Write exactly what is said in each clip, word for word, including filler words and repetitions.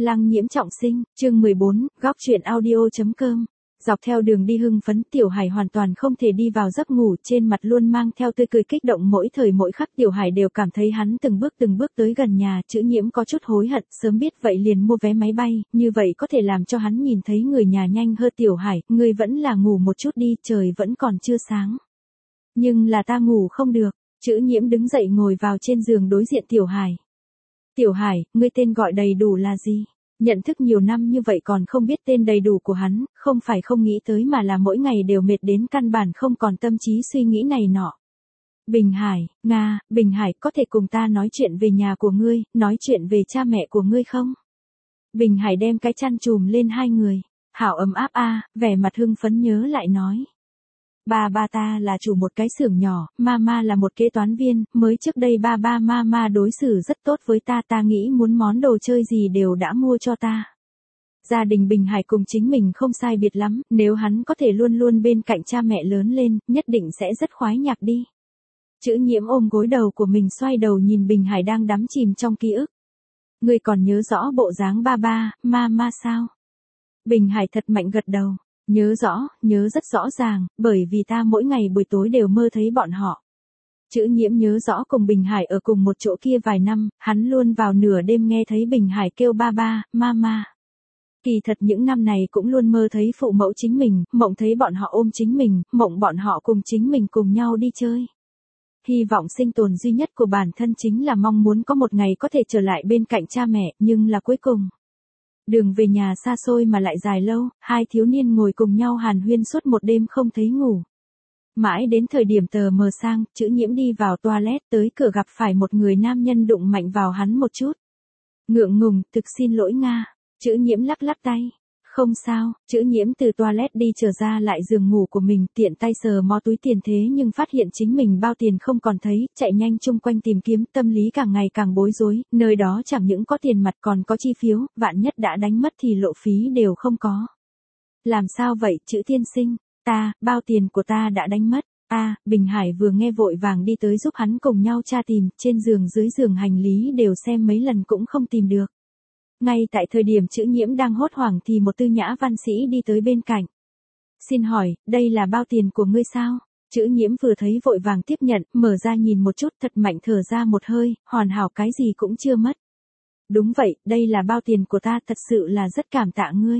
Lăng Nhiễm trọng sinh, chương mười bốn, góc truyện audio.com. Dọc theo đường đi hưng phấn, Tiểu Hải hoàn toàn không thể đi vào giấc ngủ, trên mặt luôn mang theo tươi cười kích động, mỗi thời mỗi khắc Tiểu Hải đều cảm thấy hắn từng bước từng bước tới gần nhà. Chữ Nhiễm có chút hối hận, sớm biết vậy liền mua vé máy bay, như vậy có thể làm cho hắn nhìn thấy người nhà nhanh hơn. Tiểu Hải, ngươi vẫn là ngủ một chút đi, trời vẫn còn chưa sáng. Nhưng là ta ngủ không được. Chữ Nhiễm đứng dậy ngồi vào trên giường đối diện Tiểu Hải. Tiểu Hải, ngươi tên gọi đầy đủ là gì? Nhận thức nhiều năm như vậy còn không biết tên đầy đủ của hắn, không phải không nghĩ tới mà là mỗi ngày đều mệt đến căn bản không còn tâm trí suy nghĩ này nọ. Bình Hải, Nga, Bình Hải, có thể cùng ta nói chuyện về nhà của ngươi, nói chuyện về cha mẹ của ngươi không? Bình Hải đem cái chăn chùm lên hai người. Hảo ấm áp a, vẻ mặt hưng phấn nhớ lại nói. Ba ba ta là chủ một cái xưởng nhỏ, mama là một kế toán viên, mới trước đây ba ba mama đối xử rất tốt với ta, ta nghĩ muốn món đồ chơi gì đều đã mua cho ta. Gia đình Bình Hải cùng chính mình không sai biệt lắm, nếu hắn có thể luôn luôn bên cạnh cha mẹ lớn lên, nhất định sẽ rất khoái nhạc đi. Chữ Nhiễm ôm gối đầu của mình xoay đầu nhìn Bình Hải đang đắm chìm trong ký ức. Ngươi còn nhớ rõ bộ dáng ba ba, mama sao? Bình Hải thật mạnh gật đầu. Nhớ rõ, nhớ rất rõ ràng, bởi vì ta mỗi ngày buổi tối đều mơ thấy bọn họ. Chữ Nhiễm nhớ rõ cùng Bình Hải ở cùng một chỗ kia vài năm, hắn luôn vào nửa đêm nghe thấy Bình Hải kêu ba ba, mama. Kỳ thật những năm này cũng luôn mơ thấy phụ mẫu chính mình, mộng thấy bọn họ ôm chính mình, mộng bọn họ cùng chính mình cùng nhau đi chơi. Hy vọng sinh tồn duy nhất của bản thân chính là mong muốn có một ngày có thể trở lại bên cạnh cha mẹ, nhưng là cuối cùng. Đường về nhà xa xôi mà lại dài lâu, hai thiếu niên ngồi cùng nhau hàn huyên suốt một đêm không thấy ngủ. Mãi đến thời điểm tờ mờ sang, Chữ Nhiễm đi vào toilet, tới cửa gặp phải một người nam nhân đụng mạnh vào hắn một chút. Ngượng ngùng, thực xin lỗi Nga. Chữ Nhiễm lắc lắc tay. Không sao. Chữ Nhiễm từ toilet đi trở ra lại giường ngủ của mình, tiện tay sờ mò túi tiền thế nhưng phát hiện chính mình bao tiền không còn thấy, chạy nhanh chung quanh tìm kiếm, tâm lý càng ngày càng bối rối, nơi đó chẳng những có tiền mặt còn có chi phiếu, vạn nhất đã đánh mất thì lộ phí đều không có. Làm sao vậy, Chữ tiên sinh? Ta, bao tiền của ta đã đánh mất. A, à, Bình Hải vừa nghe vội vàng đi tới giúp hắn cùng nhau tra tìm, trên giường dưới giường hành lý đều xem mấy lần cũng không tìm được. Ngay tại thời điểm Chữ Nhiễm đang hốt hoảng thì một tư nhã văn sĩ đi tới bên cạnh. Xin hỏi, đây là bao tiền của ngươi sao? Chữ Nhiễm vừa thấy vội vàng tiếp nhận, mở ra nhìn một chút thật mạnh thở ra một hơi, hoàn hảo cái gì cũng chưa mất. Đúng vậy, đây là bao tiền của ta, thật sự là rất cảm tạ ngươi.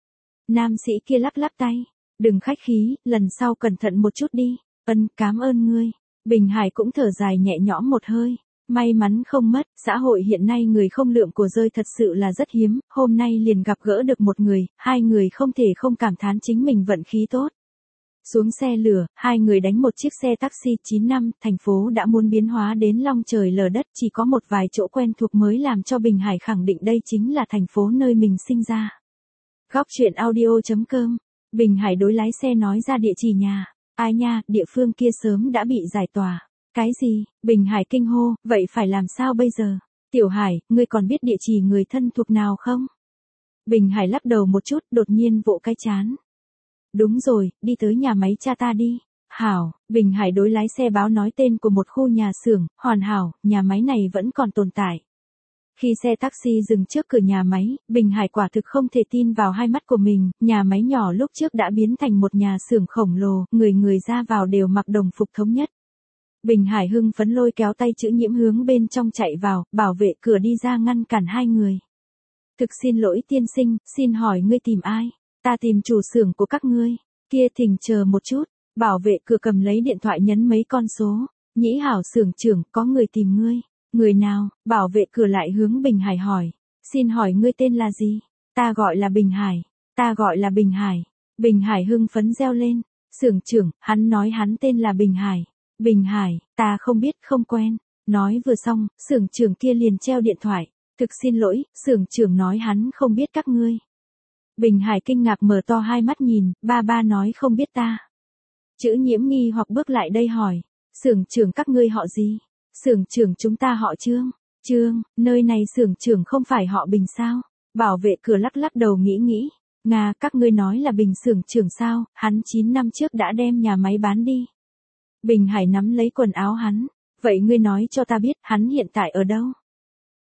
Nam sĩ kia lắc lắc tay. Đừng khách khí, lần sau cẩn thận một chút đi. Ân, cảm ơn ngươi. Bình Hải cũng thở dài nhẹ nhõm một hơi. May mắn không mất, xã hội hiện nay người không lượng của rơi thật sự là rất hiếm, hôm nay liền gặp gỡ được một người, hai người không thể không cảm thán chính mình vận khí tốt. Xuống xe lửa, hai người đánh một chiếc xe taxi chín năm, thành phố đã muốn biến hóa đến long trời lở đất, chỉ có một vài chỗ quen thuộc mới làm cho Bình Hải khẳng định đây chính là thành phố nơi mình sinh ra. Góc truyện audio.com. Bình Hải đối lái xe nói ra địa chỉ nhà. Ai nha, địa phương kia sớm đã bị giải tỏa. Cái gì? Bình Hải kinh hô, vậy phải làm sao bây giờ? Tiểu Hải, ngươi còn biết địa chỉ người thân thuộc nào không? Bình Hải lắc đầu một chút, đột nhiên vỗ cái chán. Đúng rồi, đi tới nhà máy cha ta đi. Hảo, Bình Hải đối lái xe báo nói tên của một khu nhà xưởng, hoàn hảo, nhà máy này vẫn còn tồn tại. Khi xe taxi dừng trước cửa nhà máy, Bình Hải quả thực không thể tin vào hai mắt của mình, nhà máy nhỏ lúc trước đã biến thành một nhà xưởng khổng lồ, người người ra vào đều mặc đồng phục thống nhất. Bình Hải hưng phấn lôi kéo tay Chữ Nhiễm hướng bên trong chạy vào, bảo vệ cửa đi ra ngăn cản hai người. Thực xin lỗi tiên sinh, xin hỏi ngươi tìm ai? Ta tìm chủ xưởng của các ngươi. Kia thỉnh chờ một chút, bảo vệ cửa cầm lấy điện thoại nhấn mấy con số. Nhĩ Hảo xưởng trưởng, có người tìm ngươi. Người nào? Bảo vệ cửa lại hướng Bình Hải hỏi. Xin hỏi ngươi tên là gì? Ta gọi là Bình Hải. Ta gọi là Bình Hải. Bình Hải hưng phấn reo lên. Xưởng trưởng, hắn nói hắn tên là Bình Hải. Bình Hải, ta không biết, không quen. Nói vừa xong, xưởng trưởng kia liền treo điện thoại. Thực xin lỗi, xưởng trưởng nói hắn không biết các ngươi. Bình Hải kinh ngạc mở to hai mắt nhìn, ba ba nói không biết ta. Chữ Nhiễm nghi hoặc bước lại đây hỏi. Xưởng trưởng các ngươi họ gì? Xưởng trưởng chúng ta họ Trương. Trương, nơi này xưởng trưởng không phải họ Bình sao? Bảo vệ cửa lắc lắc đầu nghĩ nghĩ. Nga, các ngươi nói là Bình xưởng trưởng sao? Hắn chín năm trước đã đem nhà máy bán đi. Bình Hải nắm lấy quần áo hắn. Vậy ngươi nói cho ta biết hắn hiện tại ở đâu?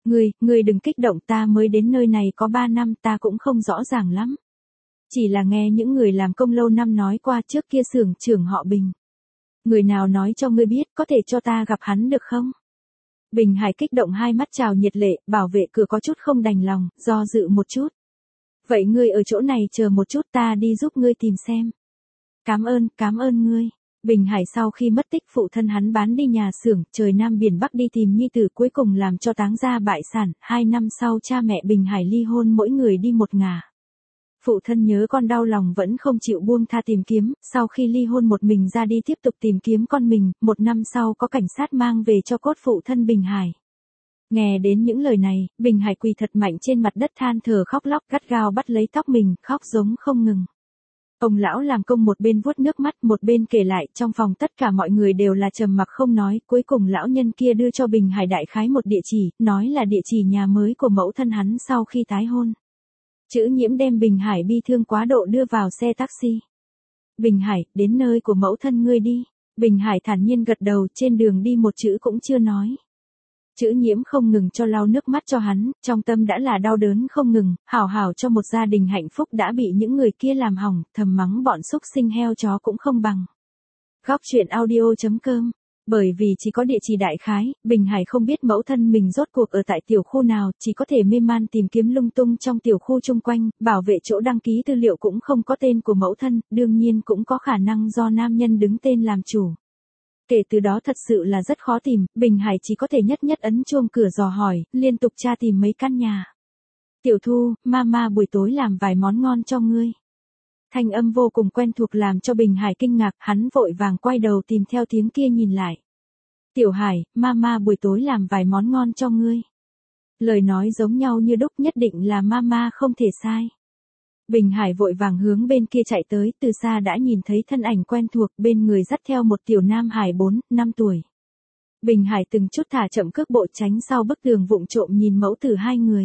Ngươi, ngươi đừng kích động, ta mới đến nơi này có ba năm, ta cũng không rõ ràng lắm. Chỉ là nghe những người làm công lâu năm nói qua, trước kia xưởng trưởng họ Bình. Người nào nói cho ngươi biết, có thể cho ta gặp hắn được không? Bình Hải kích động hai mắt trào nhiệt lệ, bảo vệ cửa có chút không đành lòng, do dự một chút. Vậy ngươi ở chỗ này chờ một chút, ta đi giúp ngươi tìm xem. Cảm ơn, cảm ơn ngươi. Bình Hải sau khi mất tích phụ thân hắn bán đi nhà xưởng, trời Nam biển Bắc đi tìm nhi tử, cuối cùng làm cho táng gia bại sản, hai năm sau cha mẹ Bình Hải ly hôn, mỗi người đi một ngả. Phụ thân nhớ con đau lòng vẫn không chịu buông tha tìm kiếm, sau khi ly hôn một mình ra đi tiếp tục tìm kiếm con mình, một năm sau có cảnh sát mang về cho cốt phụ thân Bình Hải. Nghe đến những lời này, Bình Hải quỳ thật mạnh trên mặt đất than thở khóc lóc, gắt gao bắt lấy tóc mình, khóc giống không ngừng. Ông lão làm công một bên vuốt nước mắt, một bên kể lại, trong phòng tất cả mọi người đều là trầm mặc không nói, cuối cùng lão nhân kia đưa cho Bình Hải đại khái một địa chỉ, nói là địa chỉ nhà mới của mẫu thân hắn sau khi tái hôn. Chữ Nhiễm đem Bình Hải bi thương quá độ đưa vào xe taxi. Bình Hải, đến nơi của mẫu thân ngươi đi. Bình Hải thản nhiên gật đầu, trên đường đi một chữ cũng chưa nói. Chữ Nhiễm không ngừng cho lau nước mắt cho hắn, trong tâm đã là đau đớn không ngừng, hảo hảo cho một gia đình hạnh phúc đã bị những người kia làm hỏng, thầm mắng bọn xúc sinh heo chó cũng không bằng. Góc truyện audio chấm com. Bởi vì chỉ có địa chỉ đại khái, Bình Hải không biết mẫu thân mình rốt cuộc ở tại tiểu khu nào, chỉ có thể mê man tìm kiếm lung tung trong tiểu khu chung quanh, bảo vệ chỗ đăng ký tư liệu cũng không có tên của mẫu thân, đương nhiên cũng có khả năng do nam nhân đứng tên làm chủ. Kể từ đó thật sự là rất khó tìm, Bình Hải chỉ có thể nhất nhất ấn chuông cửa dò hỏi, liên tục tra tìm mấy căn nhà. Tiểu Thu, mama buổi tối làm vài món ngon cho ngươi. Thanh âm vô cùng quen thuộc làm cho Bình Hải kinh ngạc, hắn vội vàng quay đầu tìm theo tiếng kia nhìn lại. Tiểu Hải, mama buổi tối làm vài món ngon cho ngươi. Lời nói giống nhau như đúc, nhất định là mama không thể sai. Bình Hải vội vàng hướng bên kia chạy tới, từ xa đã nhìn thấy thân ảnh quen thuộc, bên người dắt theo một tiểu nam hải bốn, năm tuổi. Bình Hải từng chút thả chậm cước bộ tránh sau bức tường vụng trộm nhìn mẫu tử hai người.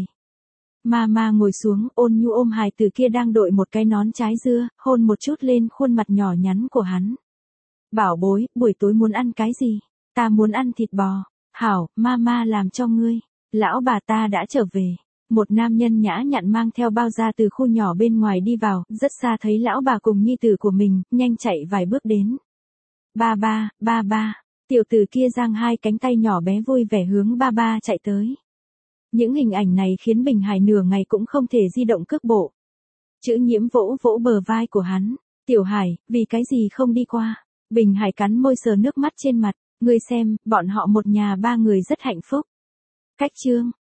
Mama ngồi xuống, ôn nhu ôm hài tử kia đang đội một cái nón trái dưa, hôn một chút lên khuôn mặt nhỏ nhắn của hắn. Bảo bối, buổi tối muốn ăn cái gì? Ta muốn ăn thịt bò. Hảo, mama làm cho ngươi. Lão bà ta đã trở về. Một nam nhân nhã nhặn mang theo bao da từ khu nhỏ bên ngoài đi vào, rất xa thấy lão bà cùng nhi tử của mình, nhanh chạy vài bước đến. Ba ba, ba ba, tiểu tử kia giang hai cánh tay nhỏ bé vui vẻ hướng ba ba chạy tới. Những hình ảnh này khiến Bình Hải nửa ngày cũng không thể di động cước bộ. Chữ Nhiễm vỗ vỗ bờ vai của hắn. Tiểu Hải, vì cái gì không đi qua? Bình Hải cắn môi sờ nước mắt trên mặt. Ngươi xem, bọn họ một nhà ba người rất hạnh phúc. Cách chương.